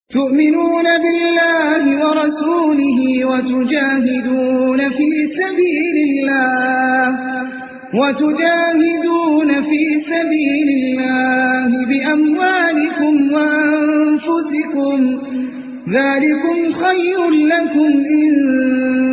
تؤمنون بالله ورسوله وتجاهدون في سبيل الله بأموالكم وأنفسكم ذلكم خير لكم إن